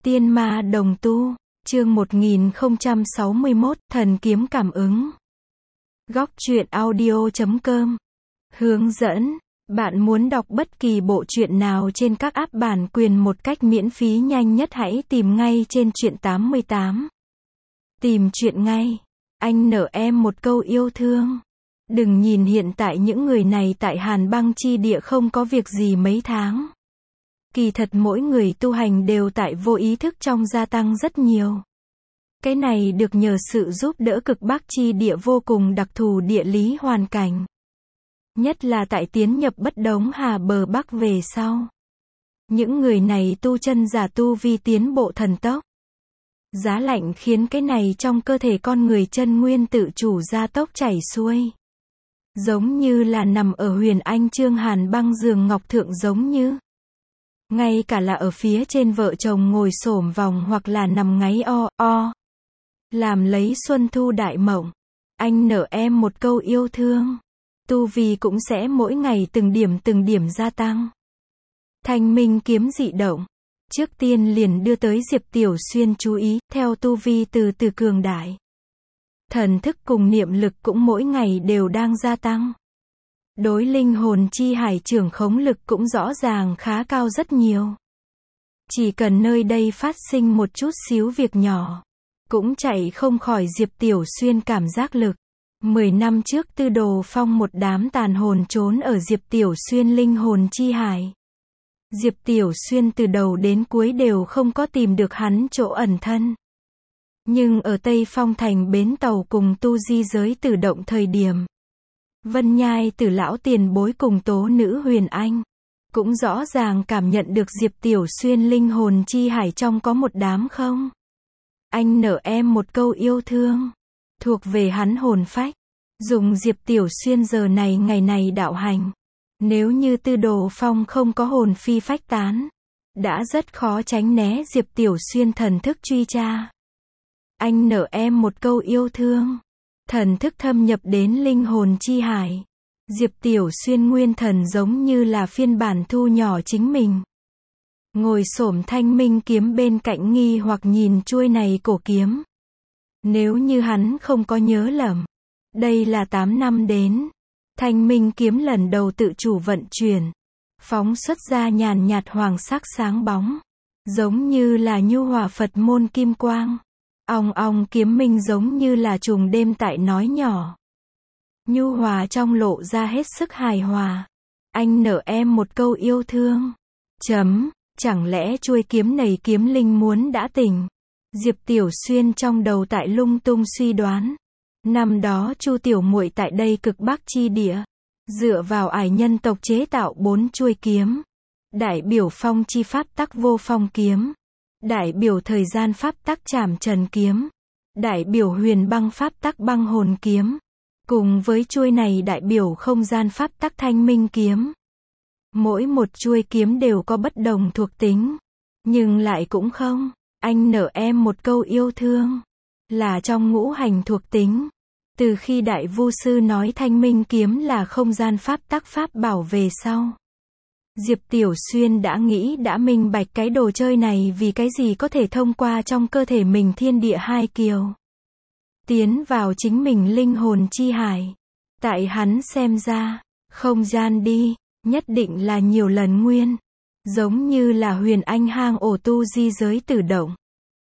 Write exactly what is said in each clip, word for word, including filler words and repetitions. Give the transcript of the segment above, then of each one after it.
Tiên ma đồng tu, chương một nghìn không trăm sáu mươi mốt, thần kiếm cảm ứng. Góc truyện audio chấm com. Hướng dẫn, bạn muốn đọc bất kỳ bộ truyện nào trên các app bản quyền một cách miễn phí nhanh nhất hãy tìm ngay trên truyện tám mươi tám. Tìm truyện ngay. Anh nợ em một câu yêu thương. Đừng nhìn hiện tại những người này tại Hàn Băng chi địa không có việc gì mấy tháng. Kỳ thật mỗi người tu hành đều tại vô ý thức trong gia tăng rất nhiều. Cái này được nhờ sự giúp đỡ cực Bắc chi địa vô cùng đặc thù địa lý hoàn cảnh. Nhất là tại tiến nhập Bất Đống Hà bờ Bắc về sau. Những người này tu chân giả tu vi tiến bộ thần tốc. Giá lạnh khiến cái này trong cơ thể con người chân nguyên tự chủ gia tốc chảy xuôi. Giống như là nằm ở Huyền Anh Chương Hàn Băng giường ngọc thượng giống như. Ngay cả là ở phía trên vợ chồng ngồi xổm vòng hoặc là nằm ngáy o, o. Làm lấy xuân thu đại mộng. Anh nợ em một câu yêu thương. Tu vi cũng sẽ mỗi ngày từng điểm từng điểm gia tăng. Thanh minh kiếm dị động. Trước tiên liền đưa tới Diệp Tiểu Xuyên chú ý, theo tu vi từ từ cường đại. Thần thức cùng niệm lực cũng mỗi ngày đều đang gia tăng. Đối linh hồn chi hải trưởng khống lực cũng rõ ràng khá cao rất nhiều. Chỉ cần nơi đây phát sinh một chút xíu việc nhỏ, cũng chạy không khỏi Diệp Tiểu Xuyên cảm giác lực. Mười năm trước Tư Đồ Phong một đám tàn hồn trốn ở Diệp Tiểu Xuyên linh hồn chi hải. Diệp Tiểu Xuyên từ đầu đến cuối đều không có tìm được hắn chỗ ẩn thân. Nhưng ở Tây Phong thành bến tàu cùng tu di giới tự động thời điểm, Vân Nhai Tử lão tiền bối cùng tố nữ Huyền Anh cũng rõ ràng cảm nhận được Diệp Tiểu Xuyên linh hồn chi hải trong có một đám không. Anh nợ em một câu yêu thương, thuộc về hắn hồn phách, dùng Diệp Tiểu Xuyên giờ này ngày này đạo hành. Nếu như Tư Đồ Phong không có hồn phi phách tán, đã rất khó tránh né Diệp Tiểu Xuyên thần thức truy tra. Anh nợ em một câu yêu thương. Thần thức thâm nhập đến linh hồn chi hải. Diệp Tiểu Xuyên nguyên thần giống như là phiên bản thu nhỏ chính mình. Ngồi xổm thanh minh kiếm bên cạnh nghi hoặc nhìn chuôi này cổ kiếm. Nếu như hắn không có nhớ lầm, đây là tám năm đến. Thanh minh kiếm lần đầu tự chủ vận chuyển. Phóng xuất ra nhàn nhạt hoàng sắc sáng bóng. Giống như là nhu hòa Phật môn kim quang. Ong ong kiếm minh giống như là trùng đêm tại nói nhỏ. Nhu hòa trong lộ ra hết sức hài hòa. Anh nợ em một câu yêu thương. Chấm, chẳng lẽ chuôi kiếm này kiếm linh muốn đã tỉnh. Diệp Tiểu Xuyên trong đầu tại lung tung suy đoán. Năm đó Chu tiểu muội tại đây cực Bắc chi địa, dựa vào ải nhân tộc chế tạo bốn chuôi kiếm. Đại biểu phong chi pháp tắc vô phong kiếm. Đại biểu thời gian pháp tắc trảm trần kiếm. Đại biểu huyền băng pháp tắc băng hồn kiếm. Cùng với chuôi này đại biểu không gian pháp tắc thanh minh kiếm. Mỗi một chuôi kiếm đều có bất đồng thuộc tính. Nhưng lại cũng không. Anh nợ em một câu yêu thương. Là trong ngũ hành thuộc tính. Từ khi Đại Vu Sư nói thanh minh kiếm là không gian pháp tắc pháp bảo về sau. Diệp Tiểu Xuyên đã nghĩ đã minh bạch cái đồ chơi này vì cái gì có thể thông qua trong cơ thể mình thiên địa hai kiều. Tiến vào chính mình linh hồn chi hải. Tại hắn xem ra, không gian đi, nhất định là nhiều lần nguyên. Giống như là Huyền Anh hang ổ tu di giới tự động.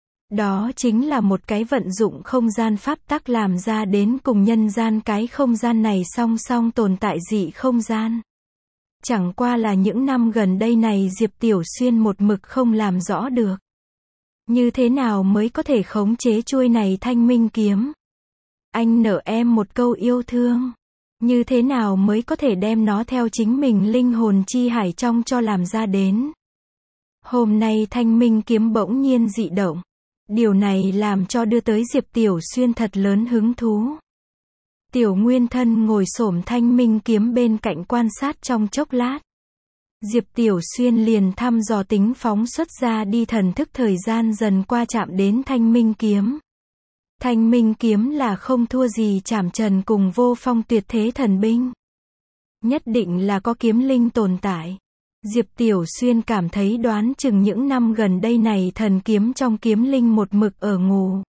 Đó chính là một cái vận dụng không gian pháp tắc làm ra đến cùng nhân gian cái không gian này song song tồn tại dị không gian. Chẳng qua là những năm gần đây này Diệp Tiểu Xuyên một mực không làm rõ được. Như thế nào mới có thể khống chế chuôi này thanh minh kiếm? Anh nợ em một câu yêu thương. Như thế nào mới có thể đem nó theo chính mình linh hồn chi hải trong cho làm ra đến? Hôm nay thanh minh kiếm bỗng nhiên dị động. Điều này làm cho đưa tới Diệp Tiểu Xuyên thật lớn hứng thú. Tiểu Nguyên Thân ngồi xổm thanh minh kiếm bên cạnh quan sát trong chốc lát. Diệp Tiểu Xuyên liền thăm dò tính phóng xuất ra đi thần thức thời gian dần qua chạm đến thanh minh kiếm. Thanh minh kiếm là không thua gì trảm trần cùng vô phong tuyệt thế thần binh. Nhất định là có kiếm linh tồn tại. Diệp Tiểu Xuyên cảm thấy đoán chừng những năm gần đây này thần kiếm trong kiếm linh một mực ở ngủ.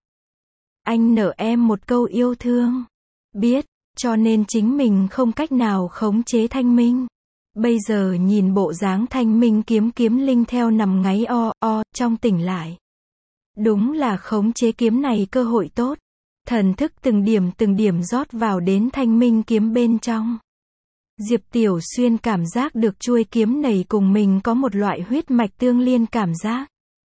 Anh nợ em một câu yêu thương. Biết, cho nên chính mình không cách nào khống chế thanh minh. Bây giờ nhìn bộ dáng thanh minh kiếm kiếm linh theo nằm ngáy o o trong tỉnh lại. Đúng là khống chế kiếm này cơ hội tốt. Thần thức từng điểm từng điểm rót vào đến thanh minh kiếm bên trong. Diệp Tiểu Xuyên cảm giác được chuôi kiếm này cùng mình có một loại huyết mạch tương liên cảm giác.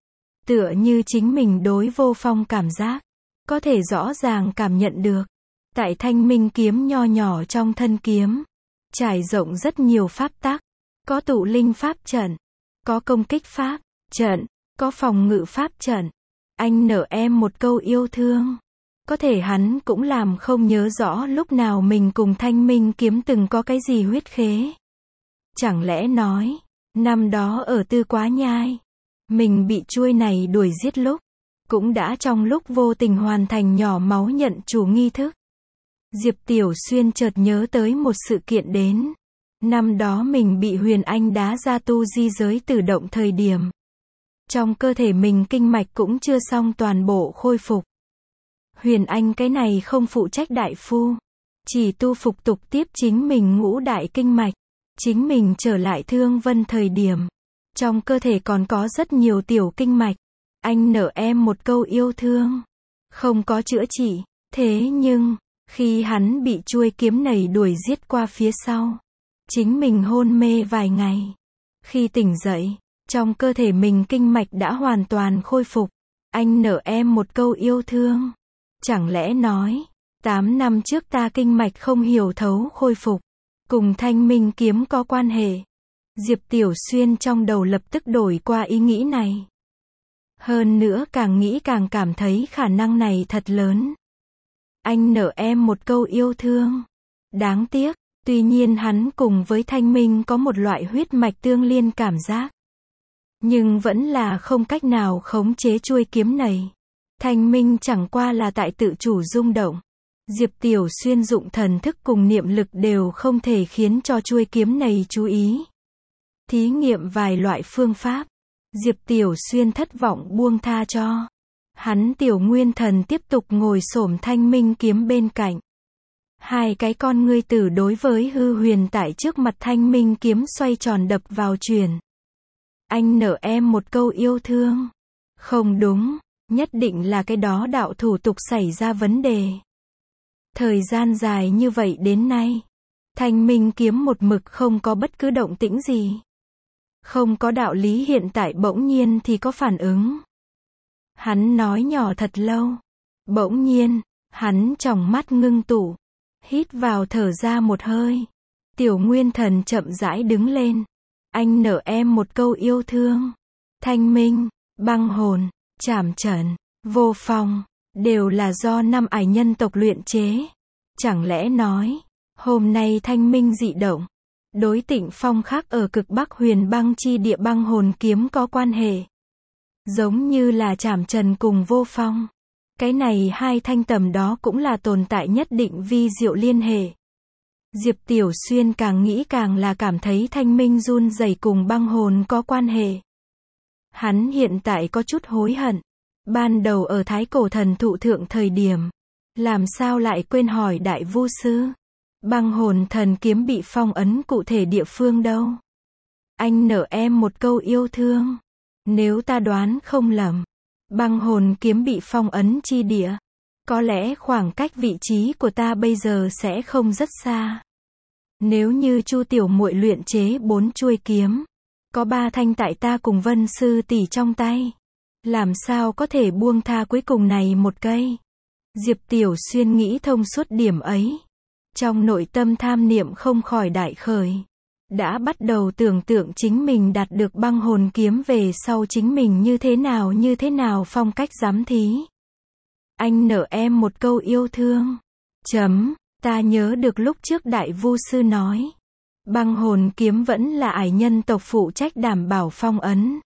Tựa như chính mình đối vô phong cảm giác. Có thể rõ ràng cảm nhận được. Tại thanh minh kiếm nho nhỏ trong thân kiếm. Trải rộng rất nhiều pháp tắc. Có tụ linh pháp trận. Có công kích pháp trận. Có phòng ngự pháp trận. Anh nợ em một câu yêu thương. Có thể hắn cũng làm không nhớ rõ lúc nào mình cùng thanh minh kiếm từng có cái gì huyết khế. Chẳng lẽ nói, năm đó ở Tư Quá Nhai, mình bị chuôi này đuổi giết lúc, cũng đã trong lúc vô tình hoàn thành nhỏ máu nhận chủ nghi thức. Diệp Tiểu Xuyên chợt nhớ tới một sự kiện đến. Năm đó mình bị Huyền Anh đá ra tu di giới tự động thời điểm. Trong cơ thể mình kinh mạch cũng chưa xong toàn bộ khôi phục. Huyền Anh cái này không phụ trách đại phu. Chỉ tu phục tục tiếp chính mình ngũ đại kinh mạch. Chính mình trở lại Thương Vân thời điểm. Trong cơ thể còn có rất nhiều tiểu kinh mạch. Anh nợ em một câu yêu thương. Không có chữa trị. Thế nhưng, khi hắn bị chuôi kiếm này đuổi giết qua phía sau. Chính mình hôn mê vài ngày. Khi tỉnh dậy, trong cơ thể mình kinh mạch đã hoàn toàn khôi phục. Anh nợ em một câu yêu thương. Chẳng lẽ nói, tám năm trước ta kinh mạch không hiểu thấu khôi phục. Cùng thanh minh kiếm có quan hệ. Diệp Tiểu Xuyên trong đầu lập tức đổi qua ý nghĩ này. Hơn nữa càng nghĩ càng cảm thấy khả năng này thật lớn. Anh nợ em một câu yêu thương. Đáng tiếc, tuy nhiên hắn cùng với thanh minh có một loại huyết mạch tương liên cảm giác. Nhưng vẫn là không cách nào khống chế chuôi kiếm này. Thanh minh chẳng qua là tại tự chủ rung động. Diệp Tiểu Xuyên dụng thần thức cùng niệm lực đều không thể khiến cho chuôi kiếm này chú ý. Thí nghiệm vài loại phương pháp. Diệp Tiểu Xuyên thất vọng buông tha cho. Hắn Tiểu Nguyên Thần tiếp tục ngồi xổm thanh minh kiếm bên cạnh. Hai cái con ngươi tử đối với hư huyền tại trước mặt thanh minh kiếm xoay tròn đập vào truyền. Anh nợ em một câu yêu thương. Không đúng, nhất định là cái đó đạo thủ tục xảy ra vấn đề. Thời gian dài như vậy đến nay, thanh minh kiếm một mực không có bất cứ động tĩnh gì. Không có đạo lý hiện tại bỗng nhiên thì có phản ứng. Hắn nói nhỏ thật lâu. Bỗng nhiên, hắn tròng mắt ngưng tụ. Hít vào thở ra một hơi. Tiểu Nguyên Thần chậm rãi đứng lên. Anh nợ em một câu yêu thương. Thanh minh, băng hồn, trảm trần, vô phong, đều là do năm ải nhân tộc luyện chế. Chẳng lẽ nói, hôm nay thanh minh dị động, đối Tịnh Phong khác ở cực Bắc huyền băng chi địa băng hồn kiếm có quan hệ. Giống như là trảm trần cùng vô phong. Cái này hai thanh tầm đó cũng là tồn tại nhất định vi diệu liên hệ. Diệp Tiểu Xuyên càng nghĩ càng là cảm thấy thanh minh run rẩy cùng băng hồn có quan hệ. Hắn hiện tại có chút hối hận. Ban đầu ở Thái Cổ Thần Thụ thượng thời điểm, làm sao lại quên hỏi Đại Vu Sư. Băng hồn thần kiếm bị phong ấn cụ thể địa phương đâu? Anh nợ em một câu yêu thương. Nếu ta đoán không lầm, băng hồn kiếm bị phong ấn chi địa. Có lẽ khoảng cách vị trí của ta bây giờ sẽ không rất xa. Nếu như Chu tiểu muội luyện chế bốn chuôi kiếm, có ba thanh tại ta cùng Vân sư tỷ trong tay, làm sao có thể buông tha cuối cùng này một cây? Diệp Tiểu Xuyên nghĩ thông suốt điểm ấy. Trong nội tâm tham niệm không khỏi đại khởi. Đã bắt đầu tưởng tượng chính mình đạt được băng hồn kiếm về sau chính mình như thế nào như thế nào phong cách giám thí. Anh nợ em một câu yêu thương. Chấm, ta nhớ được lúc trước Đại Vu Sư nói. Băng hồn kiếm vẫn là ải nhân tộc phụ trách đảm bảo phong ấn.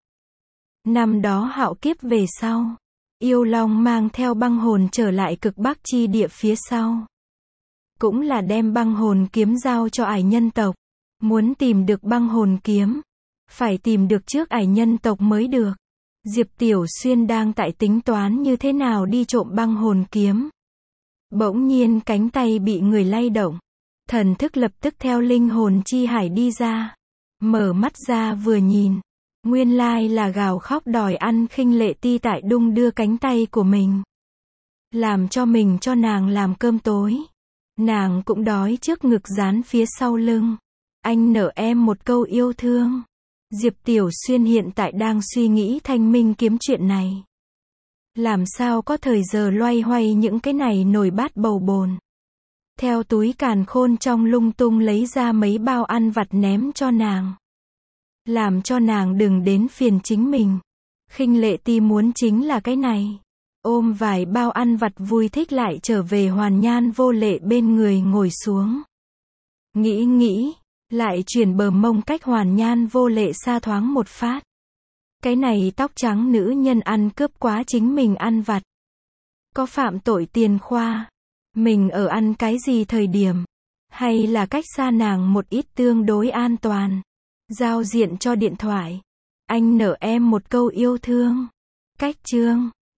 Năm đó hạo kiếp về sau. Yêu Long mang theo băng hồn trở lại cực Bắc chi địa phía sau. Cũng là đem băng hồn kiếm giao cho ải nhân tộc. Muốn tìm được băng hồn kiếm, Phải tìm được trước ải nhân tộc mới được. Diệp Tiểu Xuyên đang tại tính toán như thế nào đi trộm băng hồn kiếm. Bỗng nhiên cánh tay bị người lay động. Thần thức lập tức theo linh hồn chi hải đi ra. Mở mắt ra vừa nhìn. Nguyên lai là gào khóc đòi ăn Khinh Lệ Ti tại đung đưa cánh tay của mình. Làm cho mình cho nàng làm cơm tối. Nàng cũng đói trước ngực dán phía sau lưng. Anh nợ em một câu yêu thương. Diệp Tiểu Xuyên hiện tại đang suy nghĩ thanh minh kiếm chuyện này. Làm sao có thời giờ loay hoay những cái này nồi bát bầu bồn. Theo túi càn khôn trong lung tung lấy ra mấy bao ăn vặt ném cho nàng. Làm cho nàng đừng đến phiền chính mình. Khinh Lệ Ti muốn chính là cái này. Ôm vài bao ăn vặt vui thích lại trở về Hoàn Nhan Vô Lệ bên người ngồi xuống. Nghĩ nghĩ, lại chuyển bờ mông cách Hoàn Nhan Vô Lệ xa thoáng một phát. Cái này tóc trắng nữ nhân ăn cướp quá chính mình ăn vặt. Có phạm tội tiền khoa. Mình ở ăn cái gì thời điểm. Hay là cách xa nàng một ít tương đối an toàn. Giao diện cho điện thoại. Anh nợ em một câu yêu thương. Cách chương